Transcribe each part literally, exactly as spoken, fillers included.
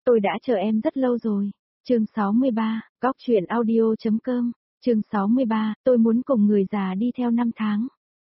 Tôi đã chờ em rất lâu rồi. Chương sáu mươi ba, góc truyện audio.com. Chương sáu mươi ba, tôi muốn cùng người già đi theo năm tháng.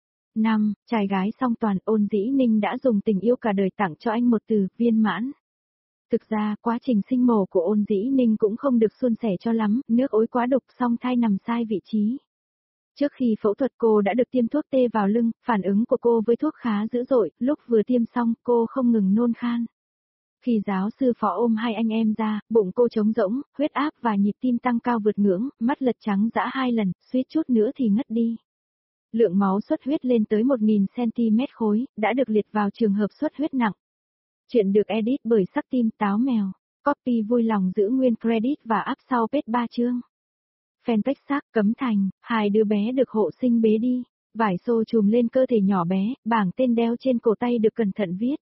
Năm, trai gái song toàn. Ôn Dĩ Ninh đã dùng tình yêu cả đời tặng cho anh một từ, viên mãn. Thực ra, quá trình sinh mổ của Ôn Dĩ Ninh cũng không được suôn sẻ cho lắm, nước ối quá đục, song thai nằm sai vị trí. Trước khi phẫu thuật cô đã được tiêm thuốc tê vào lưng, phản ứng của cô với thuốc khá dữ dội, lúc vừa tiêm xong, cô không ngừng nôn khan. Khi giáo sư Phó ôm hai anh em ra, bụng cô trống rỗng, huyết áp và nhịp tim tăng cao vượt ngưỡng, mắt lật trắng dã hai lần, suýt chút nữa thì ngất đi. Lượng máu xuất huyết lên tới một nghìn xăng-ti-mét khối, đã được liệt vào trường hợp xuất huyết nặng. Chuyện được edit bởi Sắc Tim Táo Mèo. Copy vui lòng giữ nguyên credit và up sau page ba chương. Fanpage xác Cấm Thành, hai đứa bé được hộ sinh bế đi. Vải xô trùm lên cơ thể nhỏ bé, bảng tên đeo trên cổ tay được cẩn thận viết.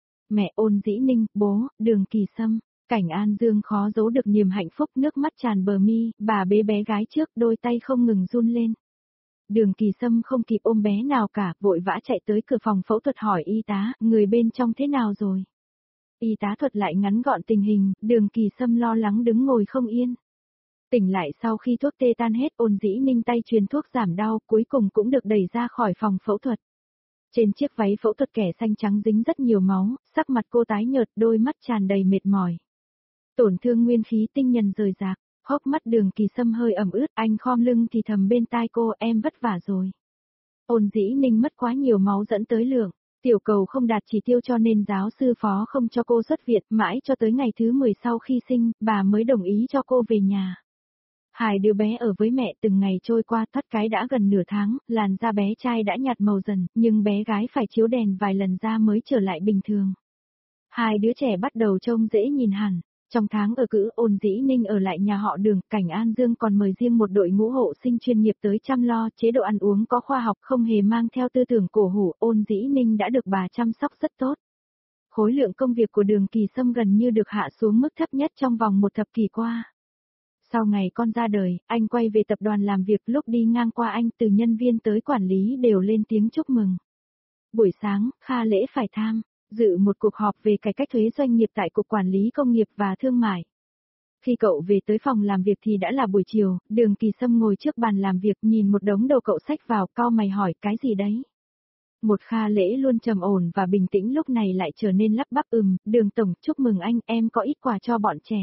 Mẹ Ôn Dĩ Ninh, bố, Đường Kỳ Sâm. Cảnh An Dương khó giấu được niềm hạnh phúc, nước mắt tràn bờ mi, bà bế bé gái trước, đôi tay không ngừng run lên. Đường Kỳ Sâm không kịp ôm bé nào cả, vội vã chạy tới cửa phòng phẫu thuật hỏi y tá, người bên trong thế nào rồi? Y tá thuật lại ngắn gọn tình hình, Đường Kỳ Sâm lo lắng đứng ngồi không yên. Tỉnh lại sau khi thuốc tê tan hết, Ôn Dĩ Ninh tay truyền thuốc giảm đau, cuối cùng cũng được đẩy ra khỏi phòng phẫu thuật. Trên chiếc váy phẫu thuật kẻ xanh trắng dính rất nhiều máu, sắc mặt cô tái nhợt, đôi mắt tràn đầy mệt mỏi. Tổn thương nguyên khí tinh nhân rời rạc, hốc mắt Đường Kỳ Sâm hơi ẩm ướt, anh khom lưng thì thầm bên tai cô, em vất vả rồi. Ôn Dĩ Ninh mất quá nhiều máu dẫn tới lượng tiểu cầu không đạt chỉ tiêu cho nên giáo sư Phó không cho cô xuất viện, mãi cho tới ngày thứ mười sau khi sinh, bà mới đồng ý cho cô về nhà. Hai đứa bé ở với mẹ từng ngày trôi qua, thoát cái đã gần nửa tháng, làn da bé trai đã nhạt màu dần, nhưng bé gái phải chiếu đèn vài lần da mới trở lại bình thường. Hai đứa trẻ bắt đầu trông dễ nhìn hẳn. Trong tháng ở cữ, Ôn Dĩ Ninh ở lại nhà họ Đường, Cảnh An Dương còn mời riêng một đội ngũ hộ sinh chuyên nghiệp tới chăm lo, chế độ ăn uống có khoa học, không hề mang theo tư tưởng cổ hủ, Ôn Dĩ Ninh đã được bà chăm sóc rất tốt. Khối lượng công việc của Đường Kỳ Sâm gần như được hạ xuống mức thấp nhất trong vòng một thập kỷ qua. Sau ngày con ra đời, anh quay về tập đoàn làm việc, lúc đi ngang qua anh, từ nhân viên tới quản lý đều lên tiếng chúc mừng. Buổi sáng, Kha Lễ phải tham dự một cuộc họp về cải cách thuế doanh nghiệp tại Cục Quản lý Công nghiệp và Thương mại. Khi cậu về tới phòng làm việc thì đã là buổi chiều, Đường Kỳ Sâm ngồi trước bàn làm việc nhìn một đống đầu cậu sách vào, cau mày hỏi, cái gì đấy? Một Kha Lễ luôn trầm ổn và bình tĩnh lúc này lại trở nên lắp bắp, ừm, Đường Tổng, chúc mừng anh, em có ít quà cho bọn trẻ.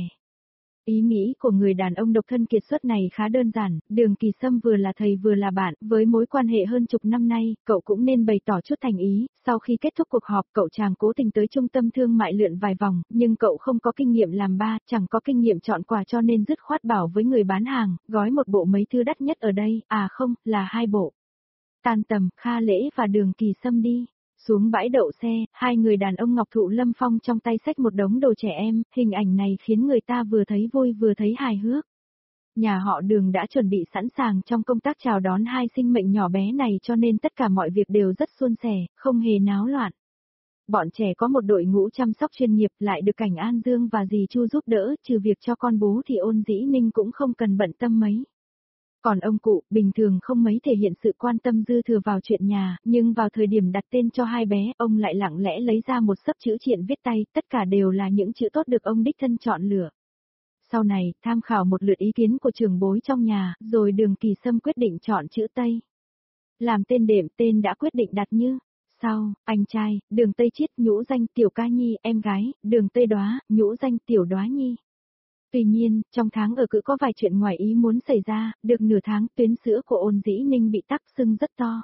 Ý nghĩ của người đàn ông độc thân kiệt xuất này khá đơn giản, Đường Kỳ Sâm vừa là thầy vừa là bạn, với mối quan hệ hơn chục năm nay, cậu cũng nên bày tỏ chút thành ý. Sau khi kết thúc cuộc họp, cậu chàng cố tình tới trung tâm thương mại lượn vài vòng, nhưng cậu không có kinh nghiệm làm ba, chẳng có kinh nghiệm chọn quà cho nên dứt khoát bảo với người bán hàng, gói một bộ mấy thứ đắt nhất ở đây, à không, là hai bộ. Tan tầm, Kha Lễ và Đường Kỳ Sâm đi. Xuống bãi đậu xe, hai người đàn ông ngọc thụ lâm phong trong tay xách một đống đồ trẻ em, hình ảnh này khiến người ta vừa thấy vui vừa thấy hài hước. Nhà họ Đường đã chuẩn bị sẵn sàng trong công tác chào đón hai sinh mệnh nhỏ bé này cho nên tất cả mọi việc đều rất suôn sẻ, không hề náo loạn. Bọn trẻ có một đội ngũ chăm sóc chuyên nghiệp, lại được Cảnh An Dương và dì Chu giúp đỡ, trừ việc cho con bú thì Ôn Dĩ Ninh cũng không cần bận tâm mấy. Còn ông cụ, bình thường không mấy thể hiện sự quan tâm dư thừa vào chuyện nhà, nhưng vào thời điểm đặt tên cho hai bé, ông lại lặng lẽ lấy ra một xấp chữ triện viết tay, tất cả đều là những chữ tốt được ông đích thân chọn lựa. Sau này, tham khảo một lượt ý kiến của trưởng bối trong nhà, rồi Đường Kỳ Sâm quyết định chọn chữ Tây. Làm tên đệm, tên đã quyết định đặt như sau: anh trai, Đường Tây Chiết, nhũ danh Tiểu Ca Nhi, em gái, Đường Tây Đóa, nhũ danh Tiểu Đóa Nhi. Tuy nhiên, trong tháng ở cữ có vài chuyện ngoài ý muốn xảy ra, được nửa tháng, tuyến sữa của Ôn Dĩ Ninh bị tắc sưng rất to.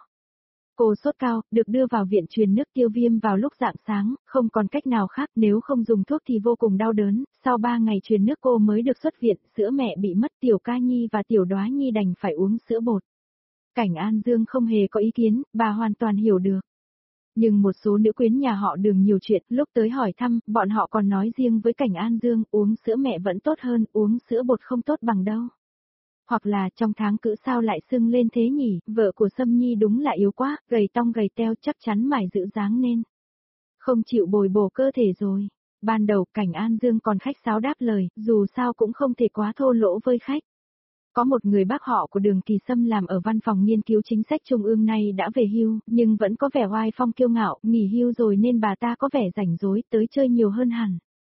Cô sốt cao, được đưa vào viện truyền nước tiêu viêm vào lúc rạng sáng, không còn cách nào khác, nếu không dùng thuốc thì vô cùng đau đớn, sau ba ngày truyền nước cô mới được xuất viện, sữa mẹ bị mất, Tiểu Ca Nhi và Tiểu Đóa Nhi đành phải uống sữa bột. Cảnh An Dương không hề có ý kiến, bà hoàn toàn hiểu được. Nhưng một số nữ quyến nhà họ Đường nhiều chuyện, lúc tới hỏi thăm, bọn họ còn nói riêng với Cảnh An Dương, uống sữa mẹ vẫn tốt hơn, uống sữa bột không tốt bằng đâu. Hoặc là trong tháng cữ sao lại sưng lên thế nhỉ, vợ của Sâm Nhi đúng là yếu quá, gầy tong gầy teo, chắc chắn mải giữ dáng nên không chịu bồi bổ cơ thể rồi. Ban đầu Cảnh An Dương còn khách sáo đáp lời, dù sao cũng không thể quá thô lỗ với khách. Có một người bác họ của Đường Kỳ Sâm làm ở văn phòng nghiên cứu chính sách trung ương nay đã về hưu, nhưng vẫn có vẻ oai phong kiêu ngạo, nghỉ hưu rồi nên bà ta có vẻ rảnh rỗi, tới chơi nhiều hơn hẳn.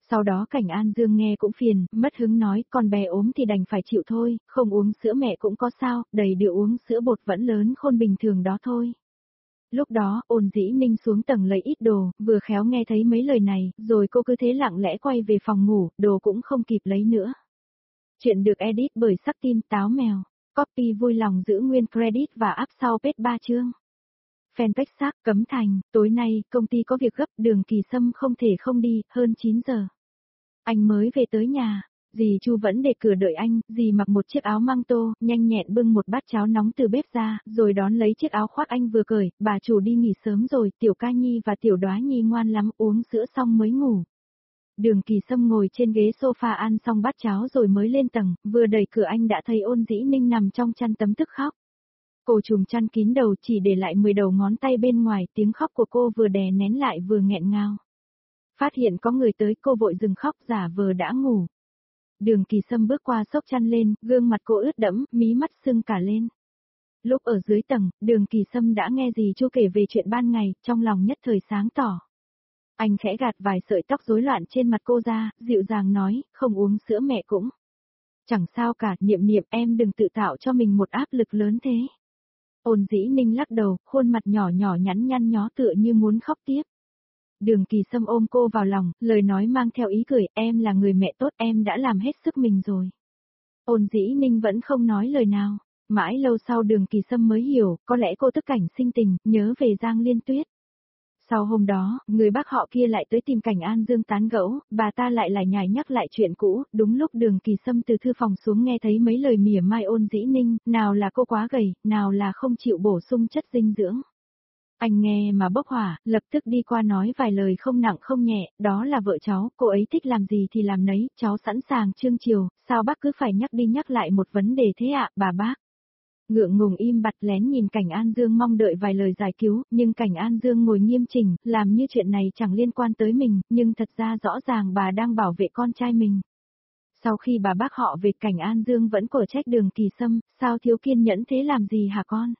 Sau đó Cảnh An Dương nghe cũng phiền, mất hứng nói, con bé ốm thì đành phải chịu thôi, không uống sữa mẹ cũng có sao, đầy điệu uống sữa bột vẫn lớn khôn bình thường đó thôi. Lúc đó, Ôn Dĩ Ninh xuống tầng lấy ít đồ, vừa khéo nghe thấy mấy lời này, rồi cô cứ thế lặng lẽ quay về phòng ngủ, đồ cũng không kịp lấy nữa. Chuyện được edit bởi Sắc Tim Táo Mèo. Copy vui lòng giữ nguyên credit và up sau page ba chương. Fanpage xác Cấm Thành, tối nay, công ty có việc gấp, Đường Kỳ Sâm không thể không đi, hơn chín giờ. Anh mới về tới nhà, dì Chu vẫn để cửa đợi anh, dì mặc một chiếc áo măng tô, nhanh nhẹn bưng một bát cháo nóng từ bếp ra, rồi đón lấy chiếc áo khoác anh vừa cởi, bà chủ đi nghỉ sớm rồi, Tiểu Ca Nhi và Tiểu Đoá Nhi ngoan lắm, uống sữa xong mới ngủ. Đường Kỳ Sâm ngồi trên ghế sofa ăn xong bát cháo rồi mới lên tầng, vừa đẩy cửa anh đã thấy Ôn Dĩ Ninh nằm trong chăn tấm tức khóc. Cô trùm chăn kín đầu chỉ để lại mười đầu ngón tay bên ngoài, tiếng khóc của cô vừa đè nén lại vừa nghẹn ngào. Phát hiện có người tới cô vội dừng khóc giả vờ đã ngủ. Đường Kỳ Sâm bước qua xốc chăn lên, gương mặt cô ướt đẫm, mí mắt sưng cả lên. Lúc ở dưới tầng, Đường Kỳ Sâm đã nghe dì Chu kể về chuyện ban ngày, trong lòng nhất thời sáng tỏ. Anh khẽ gạt vài sợi tóc rối loạn trên mặt cô ra, dịu dàng nói, không uống sữa mẹ cũng. Chẳng sao cả, Niệm Niệm em đừng tự tạo cho mình một áp lực lớn thế. Ôn Dĩ Ninh lắc đầu, khuôn mặt nhỏ nhỏ nhắn nhăn nhó tựa như muốn khóc tiếp. Đường Kỳ Sâm ôm cô vào lòng, lời nói mang theo ý cười, em là người mẹ tốt, em đã làm hết sức mình rồi. Ôn Dĩ Ninh vẫn không nói lời nào, mãi lâu sau Đường Kỳ Sâm mới hiểu, có lẽ cô tức cảnh sinh tình, nhớ về Giang Liên Tuyết. Sau hôm đó, người bác họ kia lại tới tìm Cảnh An Dương tán gẫu, bà ta lại lại nhải nhắc lại chuyện cũ, đúng lúc Đường Kỳ Sâm từ thư phòng xuống nghe thấy mấy lời mỉa mai Ôn Dĩ Ninh, nào là cô quá gầy, nào là không chịu bổ sung chất dinh dưỡng. Anh nghe mà bốc hỏa, lập tức đi qua nói vài lời không nặng không nhẹ, đó là vợ cháu, cô ấy thích làm gì thì làm nấy, cháu sẵn sàng trương chiều, sao bác cứ phải nhắc đi nhắc lại một vấn đề thế ạ, bà bác. Ngượng ngùng im bặt lén nhìn Cảnh An Dương mong đợi vài lời giải cứu, nhưng Cảnh An Dương ngồi nghiêm chỉnh, làm như chuyện này chẳng liên quan tới mình, nhưng thật ra rõ ràng bà đang bảo vệ con trai mình. Sau khi bà bác họ về, Cảnh An Dương vẫn cổ trách Đường Kỳ Sâm, sao thiếu kiên nhẫn thế làm gì hả con?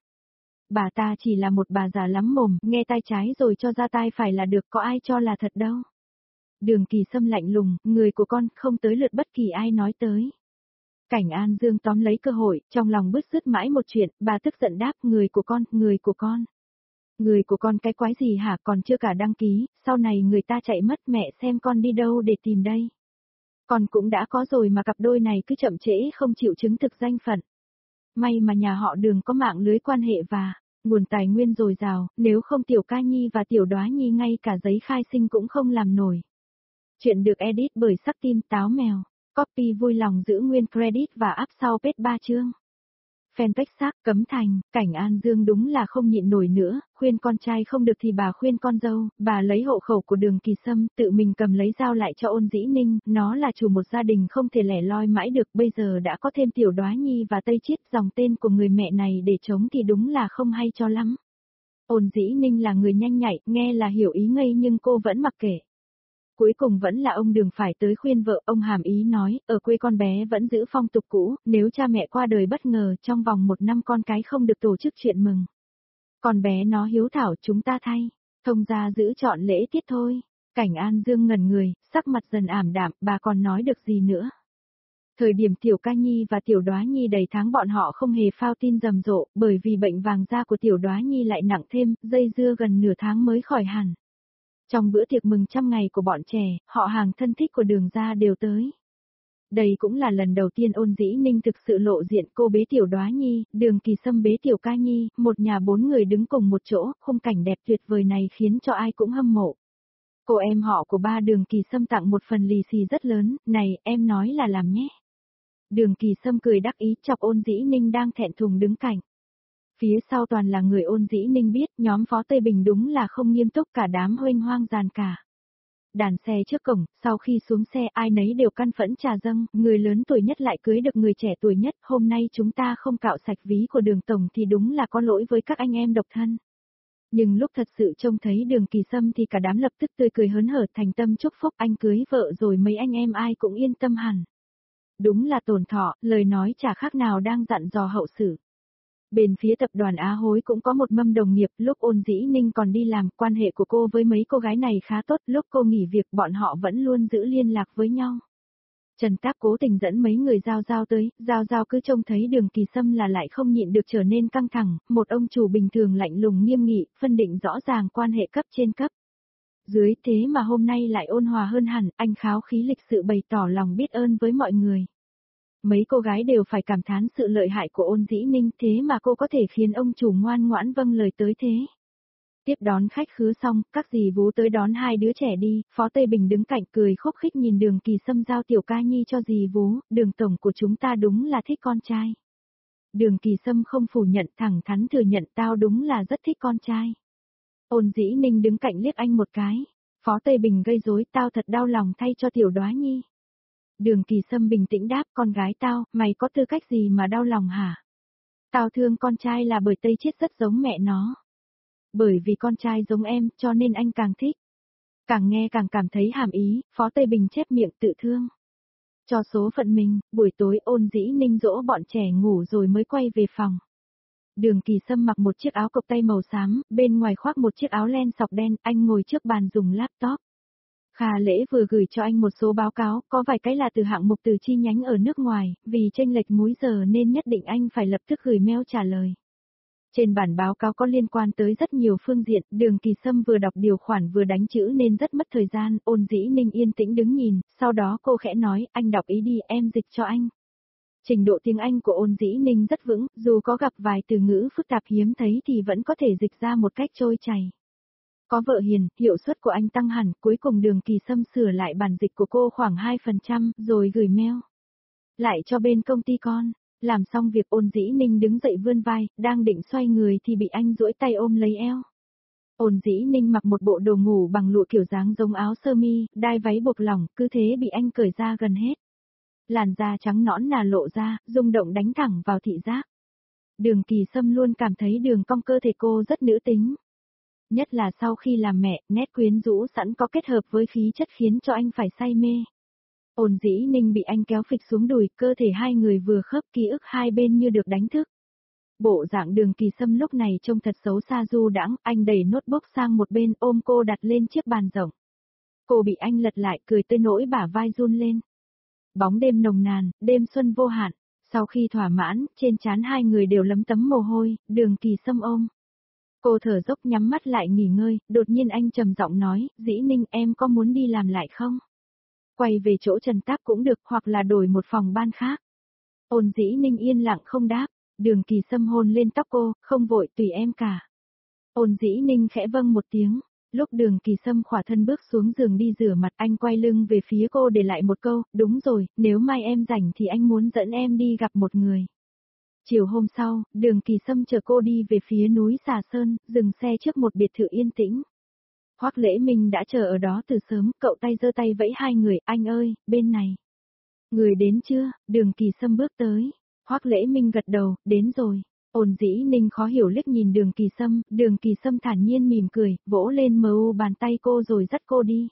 Bà ta chỉ là một bà già lắm mồm, nghe tai trái rồi cho ra tai phải là được, có ai cho là thật đâu. Đường Kỳ Sâm lạnh lùng, người của con không tới lượt bất kỳ ai nói tới. Cảnh An Dương tóm lấy cơ hội, trong lòng bứt rứt mãi một chuyện, bà tức giận đáp, người của con, người của con. Người của con cái quái gì hả, còn chưa cả đăng ký, sau này người ta chạy mất, mẹ xem con đi đâu để tìm đây. Con cũng đã có rồi mà cặp đôi này cứ chậm trễ không chịu chứng thực danh phận. May mà nhà họ Đường có mạng lưới quan hệ và nguồn tài nguyên dồi dào, nếu không Tiểu Ca Nhi và Tiểu Đoá Nhi ngay cả giấy khai sinh cũng không làm nổi. Chuyện được edit bởi Sắc Tim Táo Mèo. Copy vui lòng giữ nguyên credit và up sau page ba chương. Fanpage xác Cấm Thành, Cảnh An Dương đúng là không nhịn nổi nữa, khuyên con trai không được thì bà khuyên con dâu, bà lấy hộ khẩu của Đường Kỳ Sâm, tự mình cầm lấy dao lại cho Ôn Dĩ Ninh, nó là chủ một gia đình không thể lẻ loi mãi được, bây giờ đã có thêm Tiểu Đoá Nhi và Tây Chiết, dòng tên của người mẹ này để chống thì đúng là không hay cho lắm. Ôn Dĩ Ninh là người nhanh nhạy, nghe là hiểu ý ngây nhưng cô vẫn mặc kệ. Cuối cùng vẫn là ông Đường phải tới khuyên vợ, ông hàm ý nói, ở quê con bé vẫn giữ phong tục cũ, nếu cha mẹ qua đời bất ngờ, trong vòng một năm con cái không được tổ chức chuyện mừng. Con bé nó hiếu thảo chúng ta thay, thông gia giữ chọn lễ tiết thôi. Cảnh An Dương ngẩn người, sắc mặt dần ảm đạm, bà còn nói được gì nữa. Thời điểm Tiểu Ca Nhi và Tiểu Đoá Nhi đầy tháng bọn họ không hề phao tin rầm rộ, bởi vì bệnh vàng da của Tiểu Đoá Nhi lại nặng thêm, dây dưa gần nửa tháng mới khỏi hẳn. Trong bữa tiệc mừng trăm ngày của bọn trẻ, họ hàng thân thích của Đường gia đều tới. Đây cũng là lần đầu tiên Ôn Dĩ Ninh thực sự lộ diện, cô bế Tiểu Đoá Nhi, Đường Kỳ Sâm bế Tiểu Ca Nhi, một nhà bốn người đứng cùng một chỗ, khung cảnh đẹp tuyệt vời này khiến cho ai cũng hâm mộ. Cô em họ của ba Đường Kỳ Sâm tặng một phần lì xì rất lớn, này, em nói là làm nhé. Đường Kỳ Sâm cười đắc ý chọc Ôn Dĩ Ninh đang thẹn thùng đứng cạnh. Phía sau toàn là người Ôn Dĩ Ninh biết, nhóm Phó Tây Bình đúng là không nghiêm túc, cả đám huênh hoang dàn cả. Đàn xe trước cổng, sau khi xuống xe ai nấy đều căn phẫn trà dâng, người lớn tuổi nhất lại cưới được người trẻ tuổi nhất, hôm nay chúng ta không cạo sạch ví của Đường tổng thì đúng là có lỗi với các anh em độc thân. Nhưng lúc thật sự trông thấy Đường Kỳ Sâm thì cả đám lập tức tươi cười hớn hở, thành tâm chúc phúc, anh cưới vợ rồi mấy anh em ai cũng yên tâm hẳn. Đúng là tổn thọ, lời nói chả khác nào đang dặn dò hậu sự. Bên phía tập đoàn Á Hối cũng có một mâm đồng nghiệp, lúc Ôn Dĩ Ninh còn đi làm, quan hệ của cô với mấy cô gái này khá tốt, lúc cô nghỉ việc bọn họ vẫn luôn giữ liên lạc với nhau. Trần Tác cố tình dẫn mấy người Giao Giao tới, Giao Giao cứ trông thấy Đường Kỳ Sâm là lại không nhịn được trở nên căng thẳng, một ông chủ bình thường lạnh lùng nghiêm nghị, phân định rõ ràng quan hệ cấp trên cấp. Dưới thế mà hôm nay lại ôn hòa hơn hẳn, anh kháo khí lịch sự bày tỏ lòng biết ơn với mọi người. Mấy cô gái đều phải cảm thán sự lợi hại của Ôn Dĩ Ninh, thế mà cô có thể khiến ông chủ ngoan ngoãn vâng lời tới thế. Tiếp đón khách khứa xong, các dì vú tới đón hai đứa trẻ đi, Phó Tây Bình đứng cạnh cười khúc khích nhìn Đường Kỳ Sâm giao tiểu ca nhi cho dì vú, Đường tổng của chúng ta đúng là thích con trai. Đường Kỳ Sâm không phủ nhận, thẳng thắn thừa nhận, tao đúng là rất thích con trai. Ôn Dĩ Ninh đứng cạnh liếc anh một cái. Phó Tây Bình gây rối, tao thật đau lòng thay cho tiểu Đóa Nhi. Đường Kỳ Sâm bình tĩnh đáp, con gái tao, mày có tư cách gì mà đau lòng hả? Tao thương con trai là bởi Tây Chiết rất giống mẹ nó. Bởi vì con trai giống em, cho nên anh càng thích. Càng nghe càng cảm thấy hàm ý, Phó Tây Bình chép miệng tự thương. Cho số phận mình, buổi tối Ôn Dĩ Ninh dỗ bọn trẻ ngủ rồi mới quay về phòng. Đường Kỳ Sâm mặc một chiếc áo cộc tay màu xám, bên ngoài khoác một chiếc áo len sọc đen, anh ngồi trước bàn dùng laptop. Kha Lễ vừa gửi cho anh một số báo cáo, có vài cái là từ hạng mục từ chi nhánh ở nước ngoài, vì chênh lệch múi giờ nên nhất định anh phải lập tức gửi mail trả lời. Trên bản báo cáo có liên quan tới rất nhiều phương diện, Đường Kỳ Sâm vừa đọc điều khoản vừa đánh chữ nên rất mất thời gian, Ôn Dĩ Ninh yên tĩnh đứng nhìn, sau đó cô khẽ nói, anh đọc ý đi, em dịch cho anh. Trình độ tiếng Anh của Ôn Dĩ Ninh rất vững, dù có gặp vài từ ngữ phức tạp hiếm thấy thì vẫn có thể dịch ra một cách trôi chảy. Có vợ hiền, hiệu suất của anh tăng hẳn, cuối cùng Đường Kỳ Sâm sửa lại bản dịch của cô khoảng hai phần trăm, rồi gửi mail. Lại cho bên công ty con. Làm xong việc Ôn Dĩ Ninh đứng dậy vươn vai, đang định xoay người thì bị anh duỗi tay ôm lấy eo. Ôn Dĩ Ninh mặc một bộ đồ ngủ bằng lụa kiểu dáng giống áo sơ mi, đai váy buộc lỏng, cứ thế bị anh cởi ra gần hết. Làn da trắng nõn nà lộ ra, rung động đánh thẳng vào thị giác. Đường Kỳ Sâm luôn cảm thấy đường cong cơ thể cô rất nữ tính. Nhất là sau khi làm mẹ, nét quyến rũ sẵn có kết hợp với khí chất khiến cho anh phải say mê. Ôn Dĩ Ninh bị anh kéo phịch xuống đùi, cơ thể hai người vừa khớp, ký ức hai bên như được đánh thức. Bộ dạng Đường Kỳ Sâm lúc này trông thật xấu xa du đãng, anh đẩy notebook sang một bên ôm cô đặt lên chiếc bàn rộng. Cô bị anh lật lại, cười tới nỗi bả vai run lên. Bóng đêm nồng nàn, đêm xuân vô hạn, sau khi thỏa mãn, trên trán hai người đều lấm tấm mồ hôi, Đường Kỳ Sâm ôm. Cô thở dốc nhắm mắt lại nghỉ ngơi, đột nhiên anh trầm giọng nói, Dĩ Ninh em có muốn đi làm lại không? Quay về chỗ Trần Tác cũng được, hoặc là đổi một phòng ban khác. Ôn Dĩ Ninh yên lặng không đáp, Đường Kỳ Sâm hôn lên tóc cô, không vội, tùy em cả. Ôn Dĩ Ninh khẽ vâng một tiếng, lúc Đường Kỳ Sâm khỏa thân bước xuống giường đi rửa mặt, anh quay lưng về phía cô để lại một câu, đúng rồi, nếu mai em rảnh thì anh muốn dẫn em đi gặp một người. Chiều hôm sau, Đường Kỳ Sâm chở cô đi về phía núi Xà Sơn, dừng xe trước một biệt thự yên tĩnh. Hoắc Lễ Minh đã chờ ở đó từ sớm, cậu tay giơ tay vẫy hai người, anh ơi, bên này. Người đến chưa? Đường Kỳ Sâm bước tới. Hoắc Lễ Minh gật đầu, đến rồi. Ôn Dĩ Ninh khó hiểu liếc nhìn Đường Kỳ Sâm, Đường Kỳ Sâm thản nhiên mỉm cười, vỗ lên mờ u bàn tay cô rồi dắt cô đi.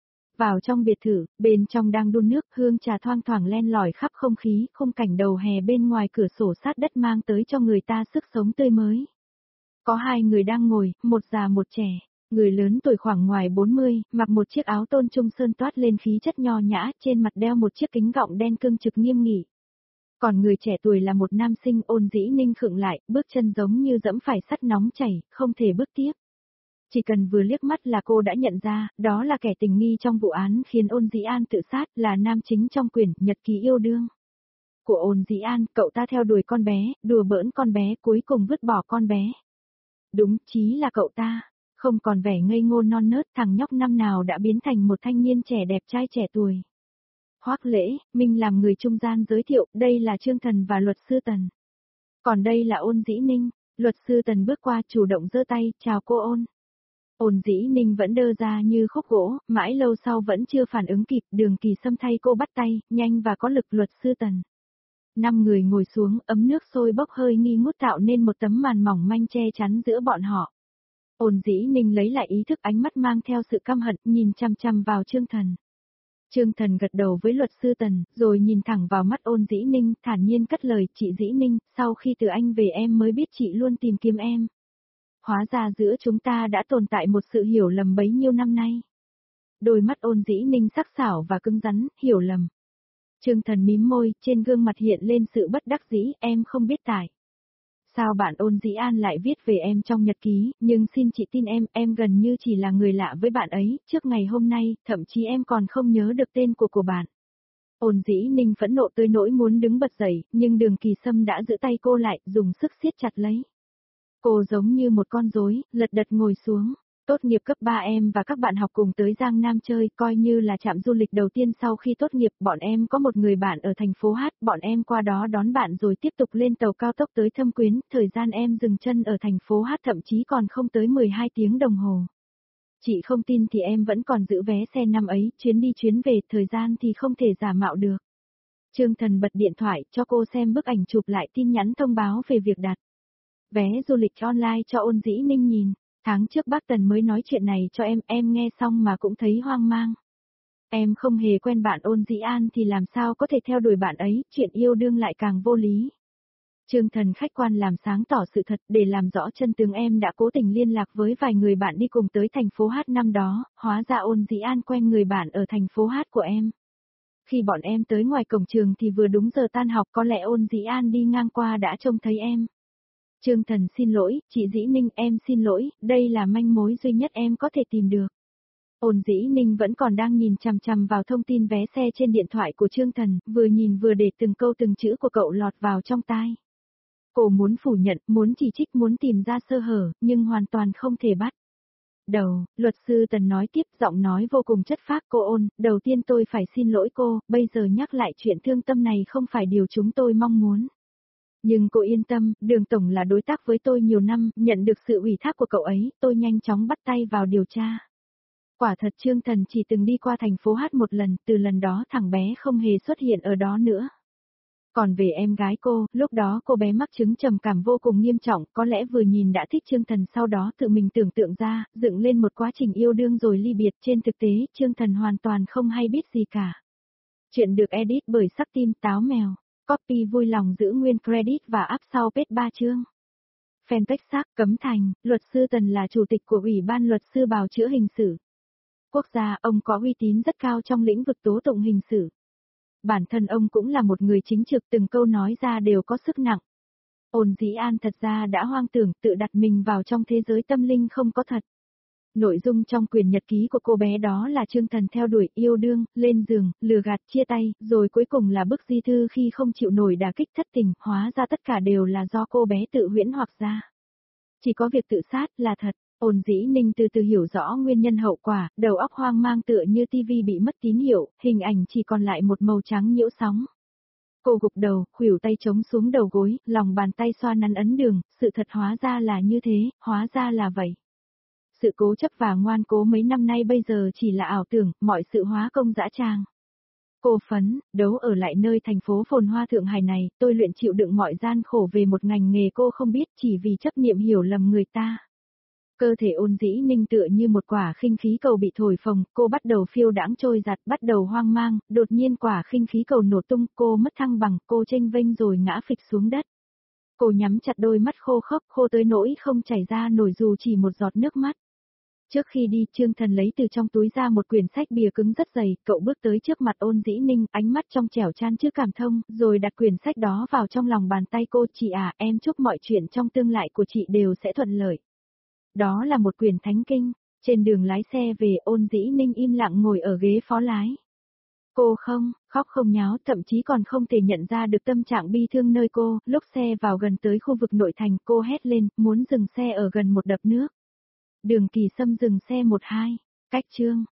Vào trong biệt thự, bên trong đang đun nước, hương trà thoang thoảng len lỏi khắp không khí, khung cảnh đầu hè bên ngoài cửa sổ sát đất mang tới cho người ta sức sống tươi mới. Có hai người đang ngồi, một già một trẻ. Người lớn tuổi khoảng ngoài bốn mươi, mặc một chiếc áo tôn trung sơn toát lên khí chất nho nhã, trên mặt đeo một chiếc kính gọng đen cương trực nghiêm nghị. Còn người trẻ tuổi là một nam sinh. Ôn Dĩ Ninh khựng lại, bước chân giống như dẫm phải sắt nóng chảy, không thể bước tiếp. Chỉ cần vừa liếc mắt là cô đã nhận ra, đó là kẻ tình nghi trong vụ án khiến Ôn Dĩ An tự sát, là nam chính trong quyển Nhật ký yêu đương của Ôn Dĩ An. Cậu ta theo đuổi con bé, đùa bỡn con bé, cuối cùng vứt bỏ con bé. Đúng, chí là cậu ta. Không còn vẻ ngây ngô non nớt, thằng nhóc năm nào đã biến thành một thanh niên trẻ đẹp trai trẻ tuổi. Hoắc Lễ Minh làm người trung gian giới thiệu, đây là Trương Thần và luật sư Tần. Còn đây là Ôn Dĩ Ninh. Luật sư Tần bước qua chủ động giơ tay, chào cô Ôn. Ôn Dĩ Ninh vẫn đơ ra như khúc gỗ, mãi lâu sau vẫn chưa phản ứng kịp, Đường Kỳ Sâm thay cô bắt tay, nhanh và có lực. Luật sư Tần. Năm người ngồi xuống, ấm nước sôi bốc hơi nghi ngút tạo nên một tấm màn mỏng manh che chắn giữa bọn họ. Ôn Dĩ Ninh lấy lại ý thức, ánh mắt mang theo sự căm hận, nhìn chăm chăm vào Trương Thần. Trương Thần gật đầu với luật sư Tần, rồi nhìn thẳng vào mắt Ôn Dĩ Ninh, thản nhiên cất lời, chị Dĩ Ninh, sau khi từ anh về em mới biết chị luôn tìm kiếm em. Hóa ra giữa chúng ta đã tồn tại một sự hiểu lầm bấy nhiêu năm nay. Đôi mắt Ôn Dĩ Ninh sắc sảo và cứng rắn, hiểu lầm. Trương Thần mím môi, trên gương mặt hiện lên sự bất đắc dĩ, em không biết tại sao bạn Ôn Dĩ An lại viết về em trong nhật ký, nhưng xin chị tin em, em gần như chỉ là người lạ với bạn ấy, trước ngày hôm nay, thậm chí em còn không nhớ được tên của của bạn. Ôn Dĩ Ninh phẫn nộ tới nỗi muốn đứng bật dậy, nhưng Đường Kỳ Sâm đã giữ tay cô lại, dùng sức siết chặt lấy. Cô giống như một con rối, lật đật ngồi xuống. Tốt nghiệp cấp ba em và các bạn học cùng tới Giang Nam chơi, coi như là trạm du lịch đầu tiên sau khi tốt nghiệp, bọn em có một người bạn ở thành phố Hát, bọn em qua đó đón bạn rồi tiếp tục lên tàu cao tốc tới Thâm Quyến, thời gian em dừng chân ở thành phố Hát thậm chí còn không tới mười hai tiếng đồng hồ. Chị không tin thì em vẫn còn giữ vé xe năm ấy, chuyến đi chuyến về, thời gian thì không thể giả mạo được. Trương Thần bật điện thoại cho cô xem bức ảnh chụp lại tin nhắn thông báo về việc đặt vé du lịch online cho Ôn Dĩ Ninh nhìn. Tháng trước bác Tần mới nói chuyện này cho em, em nghe xong mà cũng thấy hoang mang. Em không hề quen bạn Ôn Dĩ An thì làm sao có thể theo đuổi bạn ấy, chuyện yêu đương lại càng vô lý. Trương Thần khách quan làm sáng tỏ sự thật, để làm rõ chân tướng em đã cố tình liên lạc với vài người bạn đi cùng tới thành phố Hát năm đó, hóa ra Ôn Dĩ An quen người bạn ở thành phố Hát của em. Khi bọn em tới ngoài cổng trường thì vừa đúng giờ tan học, có lẽ Ôn Dĩ An đi ngang qua đã trông thấy em. Trương Thần xin lỗi, chị Dĩ Ninh, em xin lỗi, đây là manh mối duy nhất em có thể tìm được. Ôn Dĩ Ninh vẫn còn đang nhìn chằm chằm vào thông tin vé xe trên điện thoại của Trương Thần, vừa nhìn vừa để từng câu từng chữ của cậu lọt vào trong tai. Cô muốn phủ nhận, muốn chỉ trích, muốn tìm ra sơ hở, nhưng hoàn toàn không thể bắt đầu. Luật sư Tần nói tiếp, giọng nói vô cùng chất phác. Cô Ôn, đầu tiên tôi phải xin lỗi cô, bây giờ nhắc lại chuyện thương tâm này không phải điều chúng tôi mong muốn. Nhưng cô yên tâm, Đường Tổng là đối tác với tôi nhiều năm, nhận được sự ủy thác của cậu ấy, tôi nhanh chóng bắt tay vào điều tra. Quả thật Trương Thần chỉ từng đi qua thành phố Hát một lần, từ lần đó thằng bé không hề xuất hiện ở đó nữa. Còn về em gái cô, lúc đó cô bé mắc chứng trầm cảm vô cùng nghiêm trọng, có lẽ vừa nhìn đã thích Trương Thần, sau đó tự mình tưởng tượng ra, dựng lên một quá trình yêu đương rồi ly biệt. Trên thực tế, Trương Thần hoàn toàn không hay biết gì cả. Chuyện được edit bởi Sắc Tim Táo Mèo. Copy vui lòng giữ nguyên credit và up sau page ba chương. Fanpage xác Cấm Thành, luật sư Tần là chủ tịch của Ủy ban luật sư bào chữa hình sự quốc gia, ông có uy tín rất cao trong lĩnh vực tố tụng hình sự. Bản thân ông cũng là một người chính trực, từng câu nói ra đều có sức nặng. Ôn Dĩ An thật ra đã hoang tưởng, tự đặt mình vào trong thế giới tâm linh không có thật. Nội dung trong quyển nhật ký của cô bé đó là Trương Thần theo đuổi, yêu đương, lên giường, lừa gạt, chia tay, rồi cuối cùng là bức di thư khi không chịu nổi đả kích thất tình, hóa ra tất cả đều là do cô bé tự huyễn hoặc ra. Chỉ có việc tự sát là thật. Ôn Dĩ Ninh từ từ hiểu rõ nguyên nhân hậu quả, đầu óc hoang mang tựa như tivi bị mất tín hiệu, hình ảnh chỉ còn lại một màu trắng nhiễu sóng. Cô gục đầu, khuỷu tay chống xuống đầu gối, lòng bàn tay xoa nắn ấn đường, sự thật hóa ra là như thế, hóa ra là vậy. Sự cố chấp và ngoan cố mấy năm nay bây giờ chỉ là ảo tưởng, mọi sự hóa công dã tràng. Cô phấn, đấu ở lại nơi thành phố phồn hoa Thượng Hải này, tôi luyện chịu đựng mọi gian khổ về một ngành nghề cô không biết, chỉ vì chấp niệm hiểu lầm người ta. Cơ thể Ôn Dĩ Ninh tựa như một quả khinh khí cầu bị thổi phồng, cô bắt đầu phiêu đãng trôi giạt, bắt đầu hoang mang, đột nhiên quả khinh khí cầu nổ tung, cô mất thăng bằng, cô chênh vênh rồi ngã phịch xuống đất. Cô nhắm chặt đôi mắt khô khốc, khô tới nỗi không chảy ra nổi dù chỉ một giọt nước mắt. Trước khi đi, Trương Thần lấy từ trong túi ra một quyển sách bìa cứng rất dày, cậu bước tới trước mặt Ôn Dĩ Ninh, ánh mắt trong trẻo chan chứa cảm thông, rồi đặt quyển sách đó vào trong lòng bàn tay cô. Chị à, em chúc mọi chuyện trong tương lai của chị đều sẽ thuận lợi. Đó là một quyển thánh kinh. Trên đường lái xe về, Ôn Dĩ Ninh im lặng ngồi ở ghế phó lái. Cô không, khóc không nháo, thậm chí còn không thể nhận ra được tâm trạng bi thương nơi cô. Lúc xe vào gần tới khu vực nội thành, cô hét lên, muốn dừng xe ở gần một đập nước. Đường Kỳ Sâm dừng xe một hai cách chương.